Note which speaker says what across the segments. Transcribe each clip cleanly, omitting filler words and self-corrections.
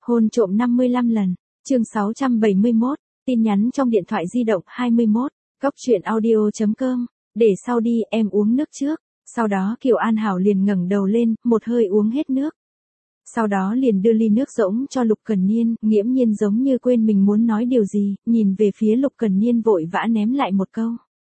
Speaker 1: Hôn trộm 55 lần. Chương 671, tin nhắn trong điện thoại di động 21, Cóc truyện audio.com. Để sau đi, em uống nước trước. Sau đó Kiều An Hảo liền ngẩng đầu lên, một hơi uống hết nước. Sau đó liền đưa ly nước rỗng cho Lục Cần Niên, nghiễm nhiên giống như quên mình muốn nói điều gì, nhìn về phía Lục Cần Niên vội vã ném lại một câu.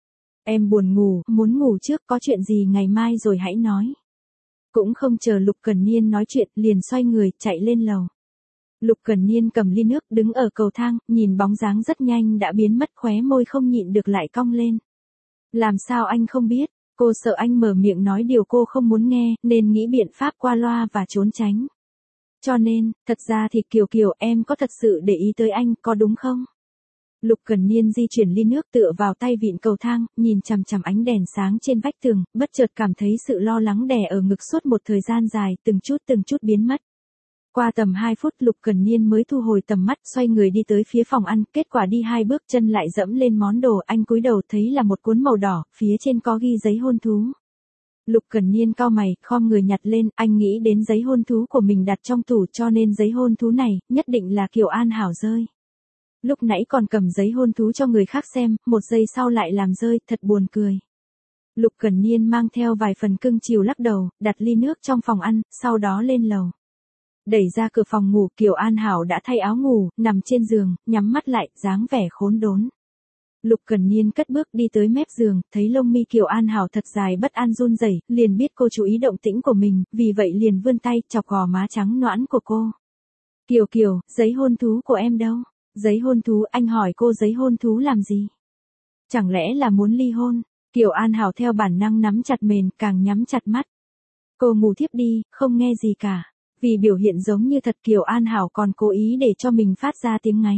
Speaker 1: Em buồn ngủ, muốn ngủ trước, có chuyện gì ngày mai rồi hãy nói. Cũng không chờ Lục Cần Niên nói chuyện, liền xoay người, chạy lên lầu. Lục Cần Niên cầm ly nước, đứng ở cầu thang, nhìn bóng dáng rất nhanh đã biến mất, khóe môi không nhịn được lại cong lên. Làm sao anh không biết, cô sợ anh mở miệng nói điều cô không muốn nghe, nên nghĩ biện pháp qua loa và trốn tránh. Cho nên, thật ra thì Kiều Kiều em có thật sự để ý tới anh, có đúng không? Lục Cần Niên di chuyển ly nước tựa vào tay vịn cầu thang, nhìn chằm chằm ánh đèn sáng trên vách tường, bất chợt cảm thấy sự lo lắng đè ở ngực suốt một thời gian dài, từng chút biến mất. Qua tầm 2 phút Lục Cần Niên mới thu hồi tầm mắt, xoay người đi tới phía phòng ăn, kết quả đi 2 bước chân lại dẫm lên món đồ, anh cúi đầu thấy là một cuốn màu đỏ, phía trên có ghi giấy hôn thú. Lục Cần Niên cau mày, khom người nhặt lên, anh nghĩ đến giấy hôn thú của mình đặt trong tủ cho nên giấy hôn thú này, nhất định là Kiều An Hảo rơi. Lúc nãy còn cầm giấy hôn thú cho người khác xem, một giây sau lại làm rơi, thật buồn cười. Lục Cần Niên mang theo vài phần cưng chiều lắc đầu, đặt ly nước trong phòng ăn, sau đó lên lầu. Đẩy ra cửa phòng ngủ, Kiều An Hảo đã thay áo ngủ, nằm trên giường, nhắm mắt lại, dáng vẻ khốn đốn. Lục Cần Niên cất bước đi tới mép giường, thấy lông mi Kiều An Hảo thật dài bất an run rẩy, liền biết cô chú ý động tĩnh của mình, vì vậy liền vươn tay, chọc gò má trắng nõn của cô. Kiều Kiều, giấy hôn thú của em đâu? Giấy hôn thú, anh hỏi cô giấy hôn thú làm gì? Chẳng lẽ là muốn ly hôn? Kiều An Hảo theo bản năng nắm chặt mền, càng nhắm chặt mắt. Cô ngủ thiếp đi, không nghe gì cả. Vì biểu hiện giống như thật Kiều An Hảo còn cố ý để cho mình phát ra tiếng ngáy.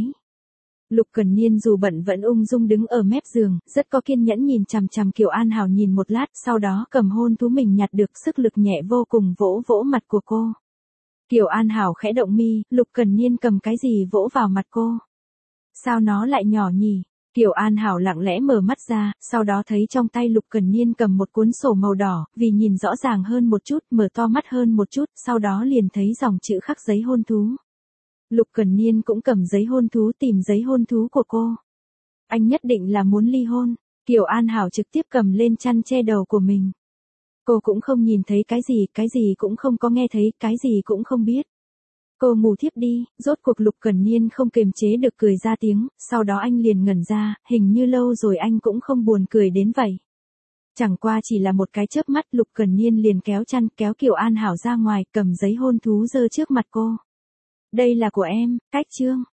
Speaker 1: Lục Cần Niên dù bận vẫn ung dung đứng ở mép giường, rất có kiên nhẫn nhìn chằm chằm Kiều An Hảo nhìn một lát, sau đó cầm hôn thú mình nhặt được, sức lực nhẹ vô cùng vỗ vỗ mặt của cô. Kiều An Hảo khẽ động mi, Lục Cần Niên cầm cái gì vỗ vào mặt cô? Sao nó lại nhỏ nhỉ? Kiều An Hảo lặng lẽ mở mắt ra, sau đó thấy trong tay Lục Cần Niên cầm một cuốn sổ màu đỏ, vì nhìn rõ ràng hơn một chút, mở to mắt hơn một chút, sau đó liền thấy dòng chữ khắc giấy hôn thú. Lục Cần Niên cũng cầm giấy hôn thú tìm giấy hôn thú của cô. Anh nhất định là muốn ly hôn. Kiều An Hảo trực tiếp cầm lên chăn che đầu của mình. Cô cũng không nhìn thấy cái gì cũng không có nghe thấy, cái gì cũng không biết. Cô ngủ thiếp đi, rốt cuộc Lục Cần Niên không kiềm chế được cười ra tiếng, sau đó anh liền ngẩn ra, hình như lâu rồi anh cũng không buồn cười đến vậy. Chẳng qua chỉ là một cái chớp mắt Lục Cần Niên liền kéo chăn, kéo Kiều An Hảo ra ngoài, cầm giấy hôn thú giơ trước mặt cô. Đây là của em, cách chương.